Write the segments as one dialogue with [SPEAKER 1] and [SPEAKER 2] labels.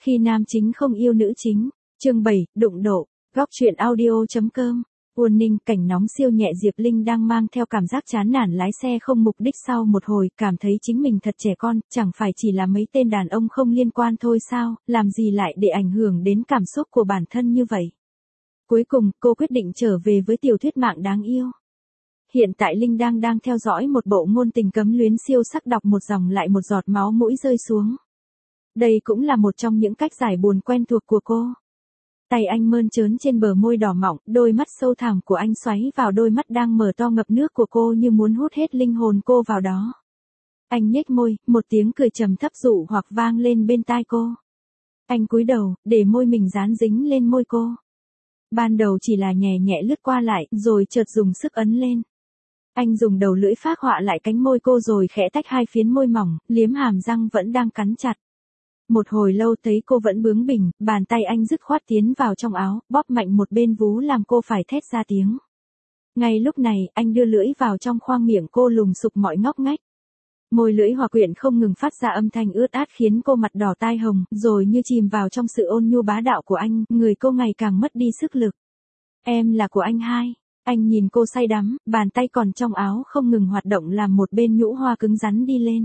[SPEAKER 1] Khi nam chính không yêu nữ chính. Chương 7, đụng độ. Góc truyện audio.com. Warning, cảnh nóng siêu nhẹ. Diệp Linh đang mang theo cảm giác chán nản lái xe không mục đích sau một hồi, cảm thấy chính mình thật trẻ con, chẳng phải chỉ là mấy tên đàn ông không liên quan thôi sao, làm gì lại để ảnh hưởng đến cảm xúc của bản thân như vậy. Cuối cùng, cô quyết định trở về với tiểu thuyết mạng đáng yêu. Hiện tại Linh đang theo dõi một bộ ngôn tình cấm luyến siêu sắc, đọc một dòng lại một giọt máu mũi rơi xuống. Đây cũng là một trong những cách giải buồn quen thuộc của cô. Tay anh mơn trớn trên bờ môi đỏ mọng, đôi mắt sâu thẳm của anh xoáy vào đôi mắt đang mở to ngập nước của cô như muốn hút hết linh hồn cô vào đó. Anh nhếch môi, một tiếng cười trầm thấp dụ hoặc vang lên bên tai cô. Anh cúi đầu, để môi mình dán dính lên môi cô. Ban đầu chỉ là nhẹ nhẹ lướt qua lại, rồi chợt dùng sức ấn lên. Anh dùng đầu lưỡi phác họa lại cánh môi cô rồi khẽ tách hai phiến môi mỏng, liếm hàm răng vẫn đang cắn chặt. Một hồi lâu thấy cô vẫn bướng bỉnh, bàn tay anh dứt khoát tiến vào trong áo, bóp mạnh một bên vú làm cô phải thét ra tiếng. Ngay lúc này, anh đưa lưỡi vào trong khoang miệng cô lùng sục mọi ngóc ngách. Môi lưỡi hòa quyện không ngừng phát ra âm thanh ướt át khiến cô mặt đỏ tai hồng, rồi như chìm vào trong sự ôn nhu bá đạo của anh, người cô ngày càng mất đi sức lực. Em là của anh hai. Anh nhìn cô say đắm, bàn tay còn trong áo không ngừng hoạt động làm một bên nhũ hoa cứng rắn đi lên.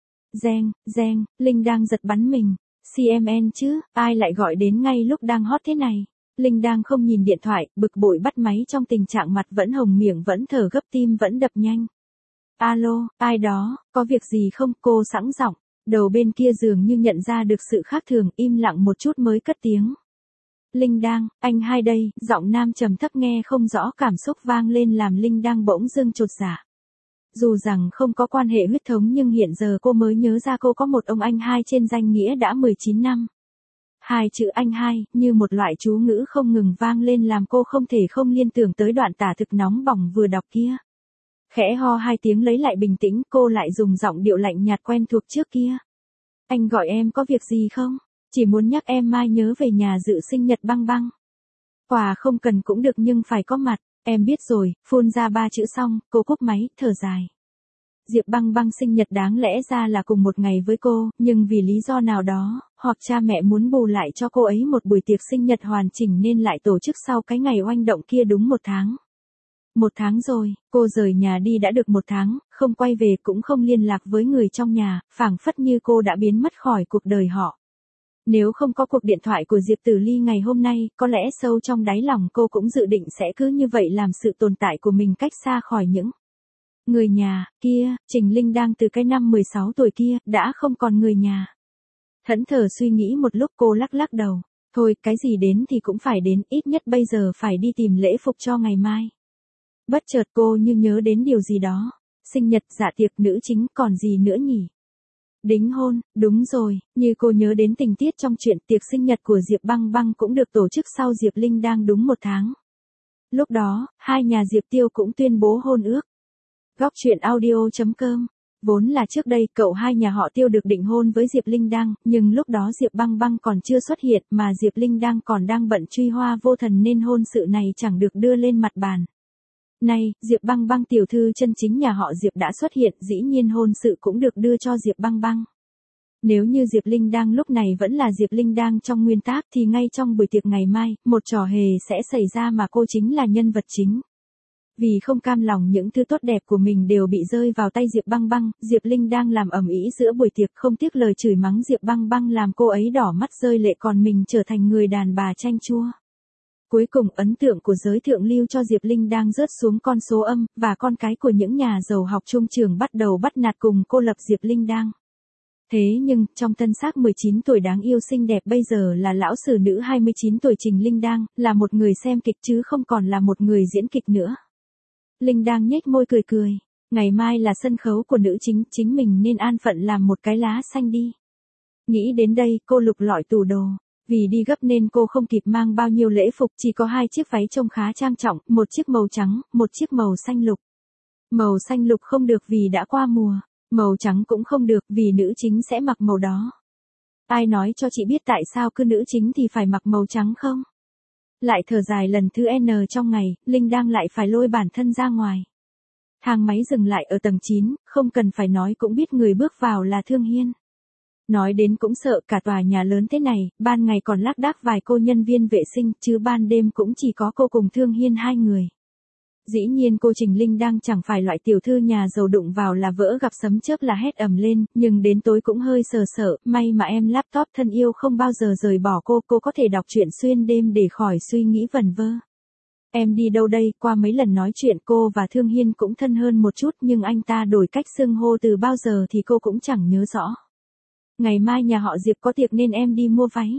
[SPEAKER 1] Reng, Linh đang giật bắn mình. CMN chứ, ai lại gọi đến ngay lúc đang hot thế này. Linh đang không nhìn điện thoại, bực bội bắt máy trong tình trạng mặt vẫn hồng, miệng vẫn thở gấp, tim vẫn đập nhanh. Alo, ai đó, có việc gì không? Cô sẵn giọng. Đầu bên kia dường như nhận ra được sự khác thường, im lặng một chút mới cất tiếng. Linh đang, anh hai đây. Giọng nam trầm thấp nghe không rõ cảm xúc vang lên làm Linh đang bỗng dưng chột dạ. Dù rằng không có quan hệ huyết thống nhưng hiện giờ cô mới nhớ ra cô có một ông anh hai trên danh nghĩa đã 19 năm. Hai chữ anh hai, như một loại chú ngữ không ngừng vang lên làm cô không thể không liên tưởng tới đoạn tả thực nóng bỏng vừa đọc kia. Khẽ ho hai tiếng lấy lại bình tĩnh, cô lại dùng giọng điệu lạnh nhạt quen thuộc trước kia. Anh gọi em có việc gì không? Chỉ muốn nhắc em mai nhớ về nhà dự sinh nhật Băng Băng. Quà không cần cũng được nhưng phải có mặt. Em biết rồi. Phun ra ba chữ xong, cô cúp máy, thở dài. Diệp Băng Băng sinh nhật đáng lẽ ra là cùng một ngày với cô, nhưng vì lý do nào đó, hoặc cha mẹ muốn bù lại cho cô ấy một buổi tiệc sinh nhật hoàn chỉnh nên lại tổ chức sau cái ngày oanh động kia đúng 1 tháng. 1 tháng rồi, cô rời nhà đi đã được 1 tháng, không quay về cũng không liên lạc với người trong nhà, phảng phất như cô đã biến mất khỏi cuộc đời họ. Nếu không có cuộc điện thoại của Diệp Tử Ly ngày hôm nay, có lẽ sâu trong đáy lòng cô cũng dự định sẽ cứ như vậy làm sự tồn tại của mình cách xa khỏi những người nhà kia. Trình Linh đang từ cái năm 16 tuổi kia, đã không còn người nhà. Thẫn thờ suy nghĩ một lúc cô lắc đầu. Thôi, cái gì đến thì cũng phải đến, ít nhất bây giờ phải đi tìm lễ phục cho ngày mai. Bất chợt cô như nhớ đến điều gì đó. Sinh nhật, dạ tiệc, nữ chính, còn gì nữa nhỉ? Đính hôn, đúng rồi, như cô nhớ đến tình tiết trong chuyện tiệc sinh nhật của Diệp Băng Băng cũng được tổ chức sau Diệp Linh đang đúng 1 tháng. Lúc đó, hai nhà Diệp Tiêu cũng tuyên bố hôn ước. Góc truyện audio.com. Vốn là trước đây cậu hai nhà họ Tiêu được định hôn với Diệp Linh đang, nhưng lúc đó Diệp Băng Băng còn chưa xuất hiện mà Diệp Linh đang còn đang bận truy hoa vô thần nên hôn sự này chẳng được đưa lên mặt bàn. Nay, Diệp Băng Băng tiểu thư chân chính nhà họ Diệp đã xuất hiện, dĩ nhiên hôn sự cũng được đưa cho Diệp Băng Băng. Nếu như Diệp Linh đang lúc này vẫn là Diệp Linh đang trong nguyên tác thì ngay trong buổi tiệc ngày mai, một trò hề sẽ xảy ra mà cô chính là nhân vật chính. Vì không cam lòng những thứ tốt đẹp của mình đều bị rơi vào tay Diệp Băng Băng, Diệp Linh đang làm ầm ĩ giữa buổi tiệc không tiếc lời chửi mắng Diệp Băng Băng làm cô ấy đỏ mắt rơi lệ còn mình trở thành người đàn bà chanh chua. Cuối cùng ấn tượng của giới thượng lưu cho Diệp Linh đang rớt xuống con số âm, và con cái của những nhà giàu học chung trường bắt đầu bắt nạt cùng cô lập Diệp Linh đang. Thế nhưng, trong thân xác 19 tuổi đáng yêu xinh đẹp bây giờ là lão sử nữ 29 tuổi Trình Linh đang, là một người xem kịch chứ không còn là một người diễn kịch nữa. Linh đang nhếch môi cười. Ngày mai là sân khấu của nữ chính mình nên an phận làm một cái lá xanh đi. Nghĩ đến đây, cô lục lọi tủ đồ. Vì đi gấp nên cô không kịp mang bao nhiêu lễ phục, chỉ có 2 chiếc váy trông khá trang trọng, một chiếc màu trắng, một chiếc màu xanh lục. Màu xanh lục không được vì đã qua mùa, màu trắng cũng không được vì nữ chính sẽ mặc màu đó. Ai nói cho chị biết tại sao cứ nữ chính thì phải mặc màu trắng không? Lại thở dài lần thứ N trong ngày, Linh đang lại phải lôi bản thân ra ngoài. Thang máy dừng lại ở tầng 9, không cần phải nói cũng biết người bước vào là Thương Hiên. Nói đến cũng sợ, cả tòa nhà lớn thế này, ban ngày còn lác đác vài cô nhân viên vệ sinh, chứ ban đêm cũng chỉ có cô cùng Thương Hiên hai người. Dĩ nhiên cô Trình Linh đang chẳng phải loại tiểu thư nhà giàu đụng vào là vỡ gặp sấm chớp là hét ầm lên, nhưng đến tối cũng hơi sờ sợ, may mà em laptop thân yêu không bao giờ rời bỏ cô có thể đọc truyện xuyên đêm để khỏi suy nghĩ vẩn vơ. Em đi đâu đây, qua mấy lần nói chuyện cô và Thương Hiên cũng thân hơn một chút nhưng anh ta đổi cách xưng hô từ bao giờ thì cô cũng chẳng nhớ rõ. Ngày mai nhà họ Diệp có tiệc nên em đi mua váy.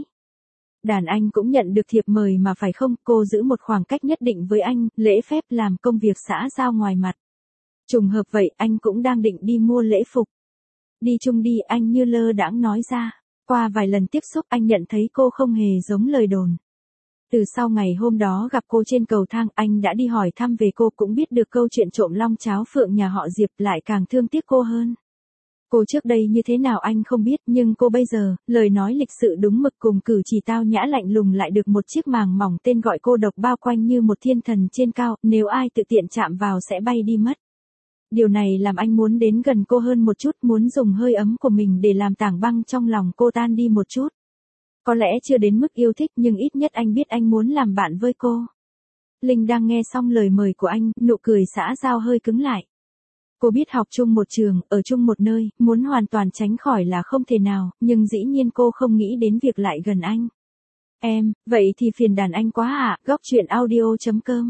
[SPEAKER 1] Đàn anh cũng nhận được thiệp mời mà phải không, cô giữ một khoảng cách nhất định với anh, lễ phép làm công việc xã giao ngoài mặt. Trùng hợp vậy, anh cũng đang định đi mua lễ phục. Đi chung đi, anh như lơ đãng nói ra. Qua vài lần tiếp xúc anh nhận thấy cô không hề giống lời đồn. Từ sau ngày hôm đó gặp cô trên cầu thang, anh đã đi hỏi thăm về cô, cũng biết được câu chuyện trộm long cháo phượng nhà họ Diệp, lại càng thương tiếc cô hơn. Cô trước đây như thế nào anh không biết, nhưng cô bây giờ, lời nói lịch sự đúng mực cùng cử chỉ tao nhã lạnh lùng lại được một chiếc màng mỏng tên gọi cô độc bao quanh như một thiên thần trên cao, nếu ai tự tiện chạm vào sẽ bay đi mất. Điều này làm anh muốn đến gần cô hơn một chút, muốn dùng hơi ấm của mình để làm tảng băng trong lòng cô tan đi một chút. Có lẽ chưa đến mức yêu thích nhưng ít nhất anh biết anh muốn làm bạn với cô. Linh đang nghe xong lời mời của anh, nụ cười xã giao hơi cứng lại. Cô biết học chung một trường, ở chung một nơi, muốn hoàn toàn tránh khỏi là không thể nào, nhưng dĩ nhiên cô không nghĩ đến việc lại gần anh. Em, vậy thì phiền đàn anh quá ạ, góc chuyện audio.com.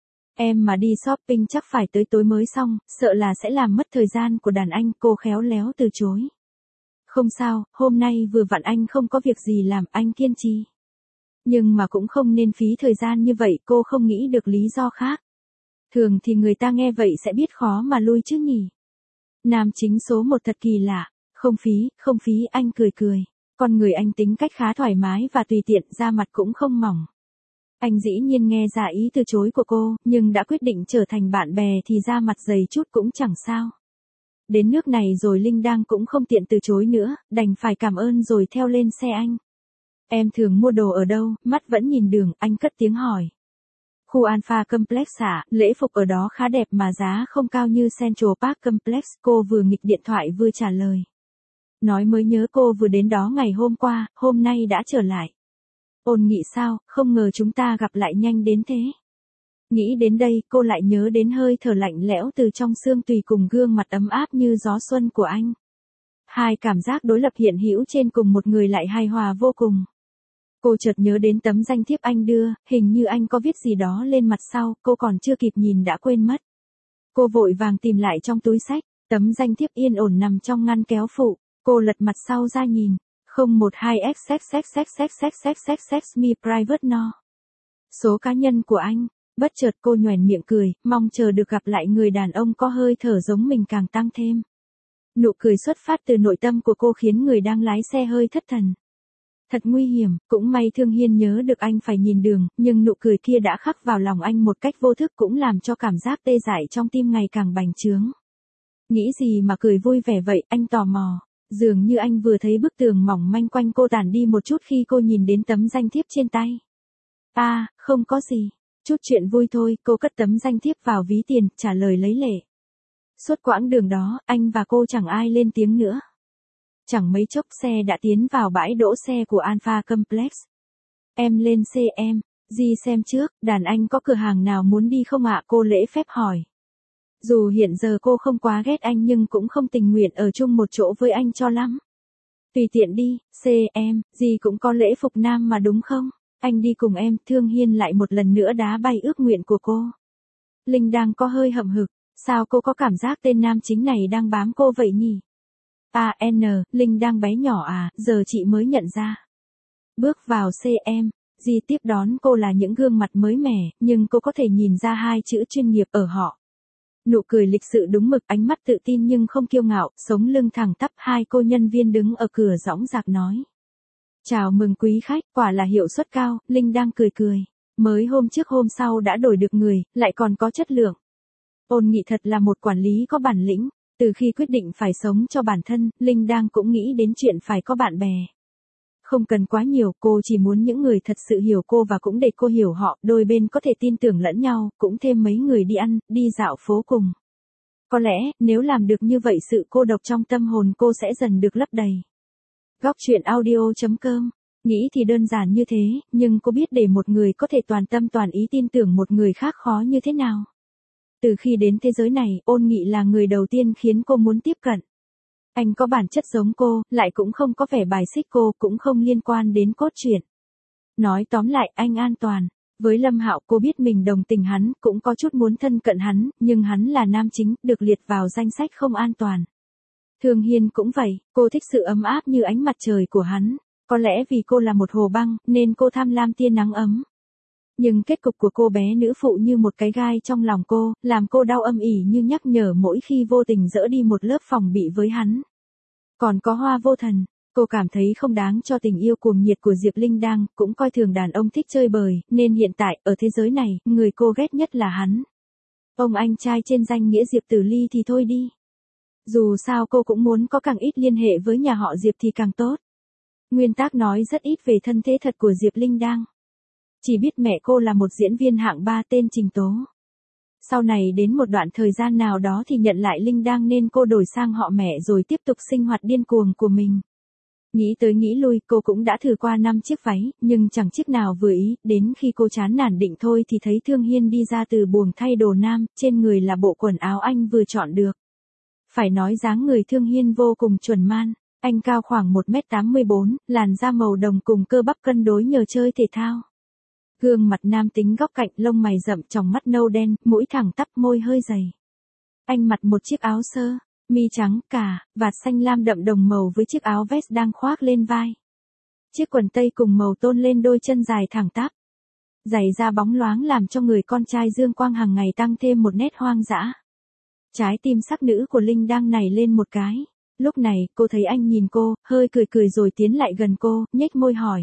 [SPEAKER 1] Em mà đi shopping chắc phải tới tối mới xong, sợ là sẽ làm mất thời gian của đàn anh, cô khéo léo từ chối. Không sao, hôm nay vừa vặn anh không có việc gì làm, anh kiên trì. Nhưng mà cũng không nên phí thời gian như vậy, cô không nghĩ được lý do khác. Thường thì người ta nghe vậy sẽ biết khó mà lui chứ nhỉ. Nam chính số một thật kỳ lạ. Không phí, anh cười cười. Con người anh tính cách khá thoải mái và tùy tiện, da mặt cũng không mỏng. Anh dĩ nhiên nghe ra ý từ chối của cô, nhưng đã quyết định trở thành bạn bè thì da mặt dày chút cũng chẳng sao. Đến nước này rồi Linh đang cũng không tiện từ chối nữa, đành phải cảm ơn rồi theo lên xe anh. Em thường mua đồ ở đâu, mắt vẫn nhìn đường, anh cất tiếng hỏi. Khu Alpha Complex ạ, lễ phục ở đó khá đẹp mà giá không cao như Central Park Complex, cô vừa nghịch điện thoại vừa trả lời. Nói mới nhớ cô vừa đến đó ngày hôm qua, hôm nay đã trở lại. Ôn Nghị sao, không ngờ chúng ta gặp lại nhanh đến thế. Nghĩ đến đây, cô lại nhớ đến hơi thở lạnh lẽo từ trong xương tùy cùng gương mặt ấm áp như gió xuân của anh. Hai cảm giác đối lập hiện hữu trên cùng một người lại hài hòa vô cùng. Cô chợt nhớ đến tấm danh thiếp anh đưa, hình như anh có viết gì đó lên mặt sau, cô còn chưa kịp nhìn đã quên mất. Cô vội vàng tìm lại trong túi sách, tấm danh thiếp yên ổn nằm trong ngăn kéo phụ, cô lật mặt sau ra nhìn, 012xxxxxxxxxxx me private no. Số cá nhân của anh, bất chợt cô nhoẻn miệng cười, mong chờ được gặp lại người đàn ông có hơi thở giống mình càng tăng thêm. Nụ cười xuất phát từ nội tâm của cô khiến người đang lái xe hơi thất thần. Thật nguy hiểm, cũng may Thương Hiên nhớ được anh phải nhìn đường, nhưng nụ cười kia đã khắc vào lòng anh một cách vô thức cũng làm cho cảm giác tê dại trong tim ngày càng bành trướng. Nghĩ gì mà cười vui vẻ vậy, anh tò mò. Dường như anh vừa thấy bức tường mỏng manh quanh cô tản đi một chút khi cô nhìn đến tấm danh thiếp trên tay. Không có gì. Chút chuyện vui thôi, cô cất tấm danh thiếp vào ví tiền, trả lời lấy lệ. Suốt quãng đường đó, anh và cô chẳng ai lên tiếng nữa. Chẳng mấy chốc xe đã tiến vào bãi đỗ xe của Alpha Complex. Em lên xe em, Di xem trước, đàn anh có cửa hàng nào muốn đi không ạ? Cô lễ phép hỏi. Dù hiện giờ cô không quá ghét anh nhưng cũng không tình nguyện ở chung một chỗ với anh cho lắm. Tùy tiện đi, em, Di cũng có lễ phục nam mà đúng không? Anh đi cùng em, Thương Hiên lại một lần nữa đá bay ước nguyện của cô. Linh đang có hơi hậm hực, sao cô có cảm giác tên nam chính này đang bám cô vậy nhỉ? Linh đang bé nhỏ à, giờ chị mới nhận ra. Bước vào em, Di tiếp đón cô là những gương mặt mới mẻ, nhưng cô có thể nhìn ra hai chữ chuyên nghiệp ở họ. Nụ cười lịch sự đúng mực, ánh mắt tự tin nhưng không kiêu ngạo, sống lưng thẳng tắp. Hai cô nhân viên đứng ở cửa dõng dạc nói. Chào mừng quý khách, quả là hiệu suất cao, Linh đang cười cười. Mới hôm trước hôm sau đã đổi được người, lại còn có chất lượng. Ôn Nghị thật là một quản lý có bản lĩnh. Từ khi quyết định phải sống cho bản thân, Linh đang cũng nghĩ đến chuyện phải có bạn bè. Không cần quá nhiều, cô chỉ muốn những người thật sự hiểu cô và cũng để cô hiểu họ, đôi bên có thể tin tưởng lẫn nhau, cũng thêm mấy người đi ăn, đi dạo phố cùng. Có lẽ, nếu làm được như vậy sự cô độc trong tâm hồn cô sẽ dần được lấp đầy. Góc truyện audio.com. Nghĩ thì đơn giản như thế, nhưng cô biết để một người có thể toàn tâm toàn ý tin tưởng một người khác khó như thế nào. Từ khi đến thế giới này, Ôn Nghị là người đầu tiên khiến cô muốn tiếp cận. Anh có bản chất giống cô, lại cũng không có vẻ bài xích cô, cũng không liên quan đến cốt truyện. Nói tóm lại, anh an toàn. Với Lâm Hạo cô biết mình đồng tình hắn, cũng có chút muốn thân cận hắn, nhưng hắn là nam chính, được liệt vào danh sách không an toàn. Thương Hiên cũng vậy, cô thích sự ấm áp như ánh mặt trời của hắn. Có lẽ vì cô là một hồ băng, nên cô tham lam tia nắng ấm. Nhưng kết cục của cô bé nữ phụ như một cái gai trong lòng cô, làm cô đau âm ỉ như nhắc nhở mỗi khi vô tình dỡ đi một lớp phòng bị với hắn. Còn có Hoa Vô Thần, cô cảm thấy không đáng cho tình yêu cuồng nhiệt của Diệp Linh Đang, cũng coi thường đàn ông thích chơi bời, nên hiện tại, ở thế giới này, người cô ghét nhất là hắn. Ông anh trai trên danh nghĩa Diệp Tử Ly thì thôi đi. Dù sao cô cũng muốn có càng ít liên hệ với nhà họ Diệp thì càng tốt. Nguyên tác nói rất ít về thân thế thật của Diệp Linh Đang. Chỉ biết mẹ cô là một diễn viên hạng 3 tên Trình Tố. Sau này đến một đoạn thời gian nào đó thì nhận lại Linh Đang nên cô đổi sang họ mẹ rồi tiếp tục sinh hoạt điên cuồng của mình. Nghĩ tới nghĩ lui, cô cũng đã thử qua 5 chiếc váy, nhưng chẳng chiếc nào vừa ý, đến khi cô chán nản định thôi thì thấy Thương Hiên đi ra từ buồng thay đồ nam, trên người là bộ quần áo anh vừa chọn được. Phải nói dáng người Thương Hiên vô cùng chuẩn man, anh cao khoảng 1m84, làn da màu đồng cùng cơ bắp cân đối nhờ chơi thể thao. Gương mặt nam tính góc cạnh, lông mày rậm, tròng mắt nâu đen, mũi thẳng tắp, môi hơi dày. Anh mặc một chiếc áo sơ mi trắng, cà vạt xanh lam đậm đồng màu với chiếc áo vest đang khoác lên vai. Chiếc quần tây cùng màu tôn lên đôi chân dài thẳng tắp. Giày da bóng loáng làm cho người con trai dương quang hàng ngày tăng thêm một nét hoang dã. Trái tim sắc nữ của Linh đang nảy lên một cái. Lúc này, cô thấy anh nhìn cô, hơi cười cười rồi tiến lại gần cô, nhếch môi hỏi.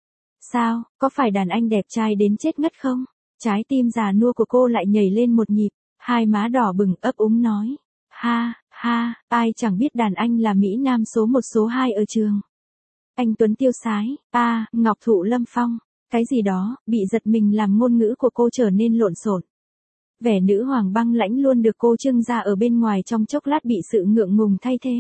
[SPEAKER 1] Sao, có phải đàn anh đẹp trai đến chết ngất không? Trái tim già nua của cô lại nhảy lên một nhịp, hai má đỏ bừng ấp úng nói. Ha, ha, ai chẳng biết đàn anh là Mỹ Nam số 1 số 2 ở trường. Anh Tuấn tiêu sái, Ngọc Thụ Lâm Phong, cái gì đó, bị giật mình làm ngôn ngữ của cô trở nên lộn xộn. Vẻ nữ hoàng băng lãnh luôn được cô trưng ra ở bên ngoài trong chốc lát bị sự ngượng ngùng thay thế.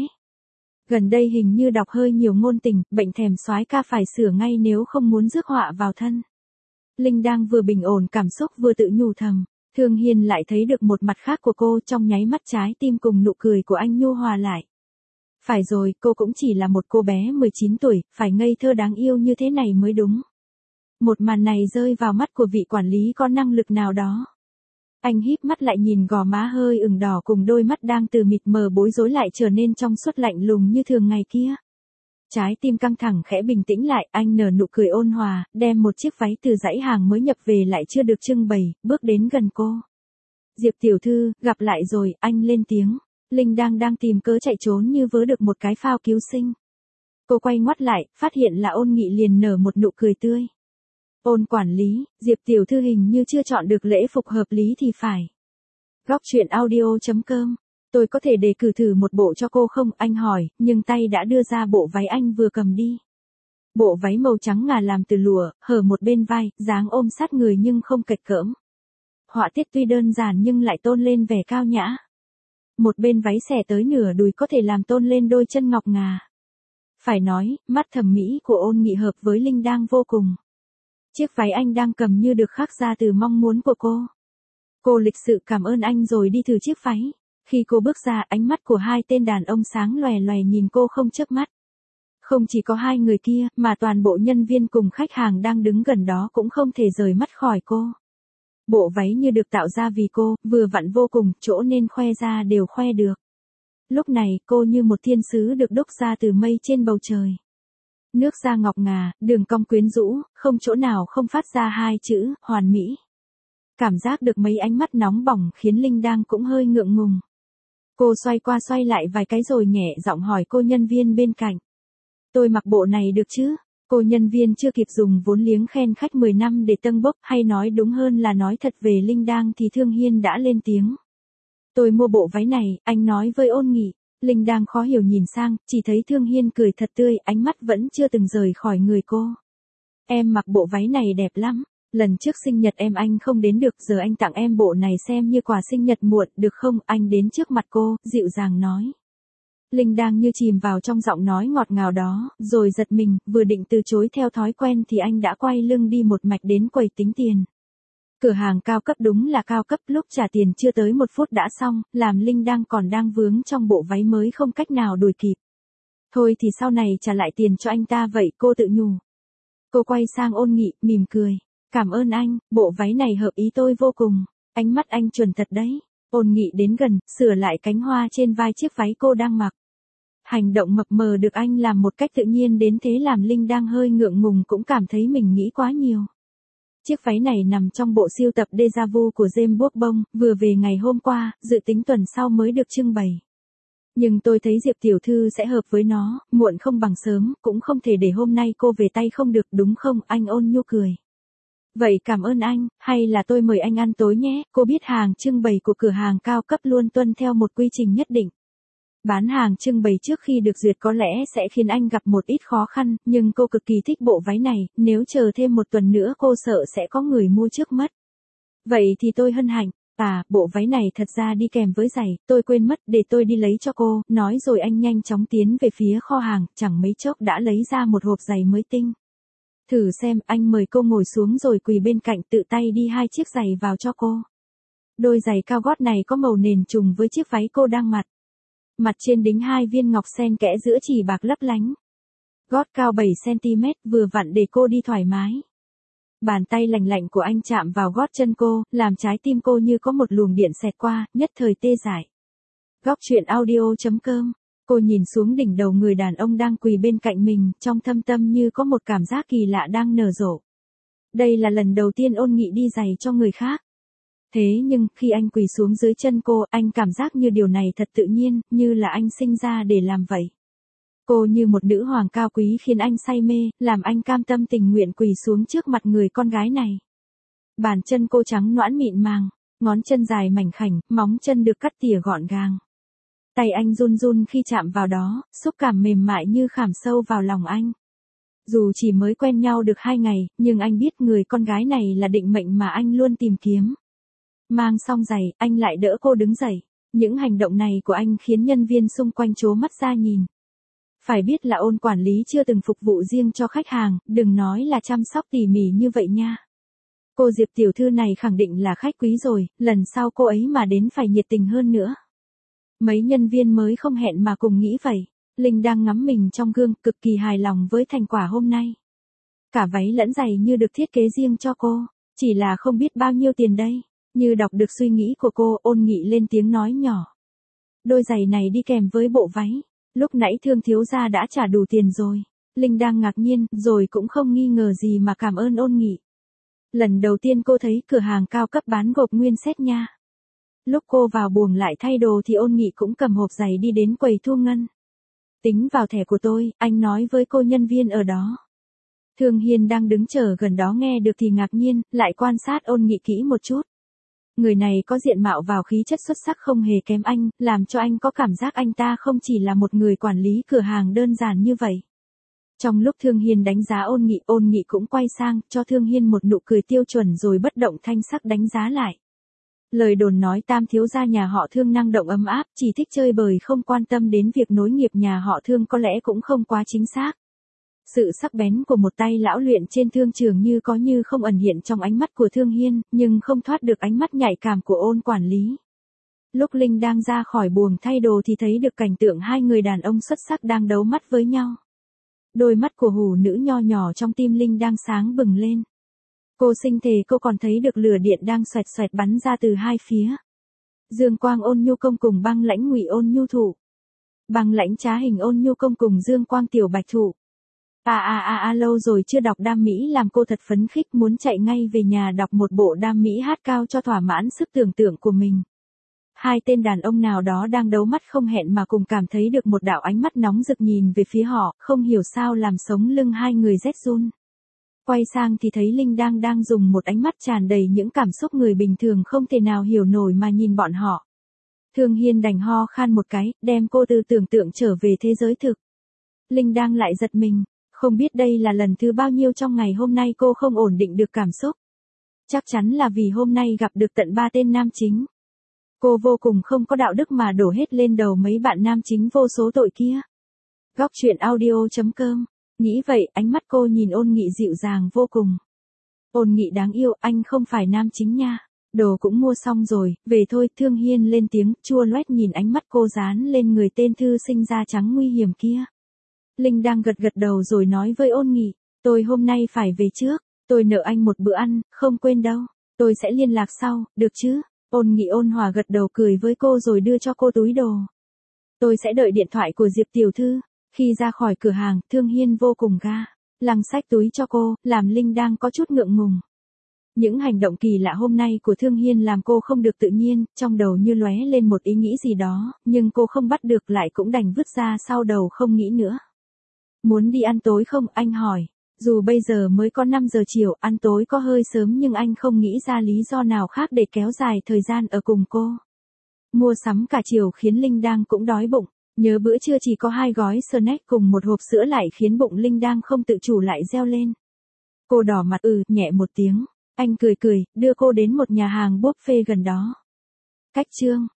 [SPEAKER 1] Gần đây hình như đọc hơi nhiều ngôn tình, bệnh thèm soái ca phải sửa ngay nếu không muốn rước họa vào thân. Linh đang vừa bình ổn cảm xúc vừa tự nhủ thầm. Thương Hiên lại thấy được một mặt khác của cô, trong nháy mắt trái tim cùng nụ cười của anh nhu hòa lại. Phải rồi, cô cũng chỉ là một cô bé 19 tuổi, phải ngây thơ đáng yêu như thế này mới đúng. Một màn này rơi vào mắt của vị quản lý có năng lực nào đó. Anh híp mắt lại nhìn gò má hơi ửng đỏ cùng đôi mắt đang từ mịt mờ bối rối lại trở nên trong suốt lạnh lùng như thường ngày kia. Trái tim căng thẳng khẽ bình tĩnh lại, anh nở nụ cười ôn hòa, đem một chiếc váy từ dãy hàng mới nhập về lại chưa được trưng bày, bước đến gần cô. Diệp tiểu thư, gặp lại rồi, anh lên tiếng. Linh đang tìm cớ chạy trốn như vớ được một cái phao cứu sinh. Cô quay ngoắt lại, phát hiện là Ôn Nghị liền nở một nụ cười tươi. Ôn quản lý, Diệp tiểu thư hình như chưa chọn được lễ phục hợp lý thì phải. Góc truyện audio.com. Tôi có thể đề cử thử một bộ cho cô không? Anh hỏi, nhưng tay đã đưa ra bộ váy anh vừa cầm đi. Bộ váy màu trắng ngà làm từ lụa, hở một bên vai, dáng ôm sát người nhưng không kệch cỡm. Họa tiết tuy đơn giản nhưng lại tôn lên vẻ cao nhã. Một bên váy xẻ tới nửa đùi có thể làm tôn lên đôi chân ngọc ngà. Phải nói, mắt thẩm mỹ của Ôn Nghị hợp với Linh đang vô cùng. Chiếc váy anh đang cầm như được khắc ra từ mong muốn của cô. Cô lịch sự cảm ơn anh rồi đi thử chiếc váy. Khi cô bước ra, ánh mắt của hai tên đàn ông sáng lòe lòe nhìn cô không chớp mắt. Không chỉ có hai người kia, mà toàn bộ nhân viên cùng khách hàng đang đứng gần đó cũng không thể rời mắt khỏi cô. Bộ váy như được tạo ra vì cô, vừa vặn vô cùng, chỗ nên khoe ra đều khoe được. Lúc này, cô như một thiên sứ được đúc ra từ mây trên bầu trời. Nước da ngọc ngà, đường cong quyến rũ, không chỗ nào không phát ra hai chữ, hoàn mỹ. Cảm giác được mấy ánh mắt nóng bỏng khiến Linh đang cũng hơi ngượng ngùng. Cô xoay qua xoay lại vài cái rồi nhẹ giọng hỏi cô nhân viên bên cạnh. Tôi mặc bộ này được chứ? Cô nhân viên chưa kịp dùng vốn liếng khen khách 10 năm để tâng bốc, hay nói đúng hơn là nói thật về Linh đang thì Thương Hiên đã lên tiếng. Tôi mua bộ váy này, anh nói với Ôn Nghị. Linh đang khó hiểu nhìn sang, chỉ thấy Thương Hiên cười thật tươi, ánh mắt vẫn chưa từng rời khỏi người cô. Em mặc bộ váy này đẹp lắm. Lần trước sinh nhật em anh không đến được, giờ anh tặng em bộ này xem như quà sinh nhật muộn, được không? Anh đến trước mặt cô, dịu dàng nói. Linh đang như chìm vào trong giọng nói ngọt ngào đó, rồi giật mình, vừa định từ chối theo thói quen thì anh đã quay lưng đi một mạch đến quầy tính tiền. Cửa hàng cao cấp đúng là cao cấp, lúc trả tiền chưa tới 1 phút đã xong, làm Linh còn đang vướng trong bộ váy mới không cách nào đuổi kịp. Thôi thì sau này trả lại tiền cho anh ta vậy, cô tự nhủ. Cô quay sang Ôn Nghị, mỉm cười. Cảm ơn anh, bộ váy này hợp ý tôi vô cùng. Ánh mắt anh chuẩn thật đấy. Ôn Nghị đến gần, sửa lại cánh hoa trên vai chiếc váy cô đang mặc. Hành động mập mờ được anh làm một cách tự nhiên đến thế làm Linh đang hơi ngượng ngùng, cũng cảm thấy mình nghĩ quá nhiều. Chiếc váy này nằm trong bộ sưu tập Déjà Vu của James Bourbon, vừa về ngày hôm qua, dự tính tuần sau mới được trưng bày. Nhưng tôi thấy Diệp tiểu thư sẽ hợp với nó, muộn không bằng sớm, cũng không thể để hôm nay cô về tay không được đúng không, anh ôn nhu cười. Vậy cảm ơn anh, hay là tôi mời anh ăn tối nhé, cô biết hàng trưng bày của cửa hàng cao cấp luôn tuân theo một quy trình nhất định. Bán hàng trưng bày trước khi được duyệt có lẽ sẽ khiến anh gặp một ít khó khăn, nhưng cô cực kỳ thích bộ váy này, nếu chờ thêm 1 tuần nữa cô sợ sẽ có người mua trước mất. Vậy thì tôi hân hạnh. À, bộ váy này thật ra đi kèm với giày, tôi quên mất, để tôi đi lấy cho cô, nói rồi anh nhanh chóng tiến về phía kho hàng, chẳng mấy chốc đã lấy ra một hộp giày mới tinh. Thử xem, anh mời cô ngồi xuống rồi quỳ bên cạnh tự tay đi 2 chiếc giày vào cho cô. Đôi giày cao gót này có màu nền trùng với chiếc váy cô đang mặc. Mặt trên đính 2 viên ngọc sen kẽ giữa chỉ bạc lấp lánh. Gót cao 7 cm vừa vặn để cô đi thoải mái. Bàn tay lành lạnh của anh chạm vào gót chân cô, làm trái tim cô như có một luồng điện xẹt qua, nhất thời tê dại. Góc truyện audio.com. Cô nhìn xuống đỉnh đầu người đàn ông đang quỳ bên cạnh mình, trong thâm tâm như có một cảm giác kỳ lạ đang nở rộ. Đây là lần đầu tiên Ôn Nghị đi giày cho người khác. Thế nhưng, khi anh quỳ xuống dưới chân cô, anh cảm giác như điều này thật tự nhiên, như là anh sinh ra để làm vậy. Cô như một nữ hoàng cao quý khiến anh say mê, làm anh cam tâm tình nguyện quỳ xuống trước mặt người con gái này. Bàn chân cô trắng nõn mịn màng, ngón chân dài mảnh khảnh, móng chân được cắt tỉa gọn gàng. Tay anh run run khi chạm vào đó, xúc cảm mềm mại như khảm sâu vào lòng anh. Dù chỉ mới quen nhau được 2 ngày, nhưng anh biết người con gái này là định mệnh mà anh luôn tìm kiếm. Mang xong giày, anh lại đỡ cô đứng dậy. Những hành động này của anh khiến nhân viên xung quanh trố mắt ra nhìn. Phải biết là Ôn quản lý chưa từng phục vụ riêng cho khách hàng, đừng nói là chăm sóc tỉ mỉ như vậy nha. Cô Diệp tiểu thư này khẳng định là khách quý rồi, lần sau cô ấy mà đến phải nhiệt tình hơn nữa. Mấy nhân viên mới không hẹn mà cùng nghĩ vậy. Linh đang ngắm mình trong gương, cực kỳ hài lòng với thành quả hôm nay. Cả váy lẫn giày như được thiết kế riêng cho cô, chỉ là không biết bao nhiêu tiền đây. Như đọc được suy nghĩ của cô, Ôn Nghị lên tiếng nói nhỏ. Đôi giày này đi kèm với bộ váy. Lúc nãy Thương thiếu gia đã trả đủ tiền rồi. Linh đang ngạc nhiên, rồi cũng không nghi ngờ gì mà cảm ơn Ôn Nghị. Lần đầu tiên cô thấy cửa hàng cao cấp bán gộp nguyên set nha. Lúc cô vào buồng lại thay đồ thì Ôn Nghị cũng cầm hộp giày đi đến quầy thu ngân. Tính vào thẻ của tôi, anh nói với cô nhân viên ở đó. Thương Hiên đang đứng chờ gần đó nghe được thì ngạc nhiên, lại quan sát Ôn Nghị kỹ một chút. Người này có diện mạo vào khí chất xuất sắc không hề kém anh, làm cho anh có cảm giác anh ta không chỉ là một người quản lý cửa hàng đơn giản như vậy. Trong lúc Thương Hiên đánh giá Ôn Nghị cũng quay sang, cho Thương Hiên một nụ cười tiêu chuẩn rồi bất động thanh sắc đánh giá lại. Lời đồn nói Tam thiếu gia nhà họ Thương năng động ấm áp, chỉ thích chơi bời không quan tâm đến việc nối nghiệp nhà họ Thương có lẽ cũng không quá chính xác. Sự sắc bén của một tay lão luyện trên thương trường như có như không ẩn hiện trong ánh mắt của Thương Hiên, nhưng không thoát được ánh mắt nhạy cảm của Ôn quản lý. Lúc Linh đang ra khỏi buồng thay đồ thì thấy được cảnh tượng 2 người đàn ông xuất sắc đang đấu mắt với nhau. Đôi mắt của hủ nữ nho nhỏ trong tim Linh đang sáng bừng lên. Cô sinh thề cô còn thấy được lửa điện đang xoẹt xoẹt bắn ra từ 2 phía. Dương Quang Ôn Nhu Công cùng Băng Lãnh Ngụy Ôn Nhu Thụ. Băng Lãnh Trá Hình Ôn Nhu Công cùng Dương Quang Tiểu Bạch Thụ. Lâu rồi chưa đọc Đam Mỹ làm cô thật phấn khích muốn chạy ngay về nhà đọc một bộ Đam Mỹ hát cao cho thỏa mãn sức tưởng tượng của mình. 2 tên đàn ông nào đó đang đấu mắt không hẹn mà cùng cảm thấy được một đạo ánh mắt nóng rực nhìn về phía họ, không hiểu sao làm sống lưng 2 người rét run. Quay sang thì thấy Linh đang dùng một ánh mắt tràn đầy những cảm xúc người bình thường không thể nào hiểu nổi mà nhìn bọn họ. Thương Hiên đành ho khan một cái, đem cô từ tưởng tượng trở về thế giới thực. Linh đang lại giật mình, không biết đây là lần thứ bao nhiêu trong ngày hôm nay cô không ổn định được cảm xúc. Chắc chắn là vì hôm nay gặp được tận 3 tên nam chính. Cô vô cùng không có đạo đức mà đổ hết lên đầu mấy bạn nam chính vô số tội kia. Góc truyện audio.com. Nghĩ vậy, ánh mắt cô nhìn Ôn Nghị dịu dàng vô cùng. Ôn Nghị đáng yêu, anh không phải nam chính nha. Đồ cũng mua xong rồi, về thôi. Thương Hiên lên tiếng, chua loét nhìn ánh mắt cô dán lên người tên thư sinh da trắng nguy hiểm kia. Linh đang gật gật đầu rồi nói với Ôn Nghị, tôi hôm nay phải về trước, tôi nợ anh một bữa ăn, không quên đâu, tôi sẽ liên lạc sau, được chứ? Ôn Nghị ôn hòa gật đầu cười với cô rồi đưa cho cô túi đồ. Tôi sẽ đợi điện thoại của Diệp tiểu thư. Khi ra khỏi cửa hàng, Thương Hiên vô cùng ga lăng xách túi cho cô, làm Linh đang có chút ngượng ngùng. Những hành động kỳ lạ hôm nay của Thương Hiên làm cô không được tự nhiên, trong đầu như lóe lên một ý nghĩ gì đó, nhưng cô không bắt được lại cũng đành vứt ra sau đầu không nghĩ nữa. Muốn đi ăn tối không? Anh hỏi. Dù bây giờ mới có 5 giờ chiều, ăn tối có hơi sớm nhưng anh không nghĩ ra lý do nào khác để kéo dài thời gian ở cùng cô. Mua sắm cả chiều khiến Linh đang cũng đói bụng. Nhớ bữa trưa chỉ có 2 gói snack cùng một hộp sữa lại khiến bụng Linh đang không tự chủ lại reo lên. Cô đỏ mặt nhẹ một tiếng. Anh cười cười, đưa cô đến một nhà hàng buffet gần đó. Cách chương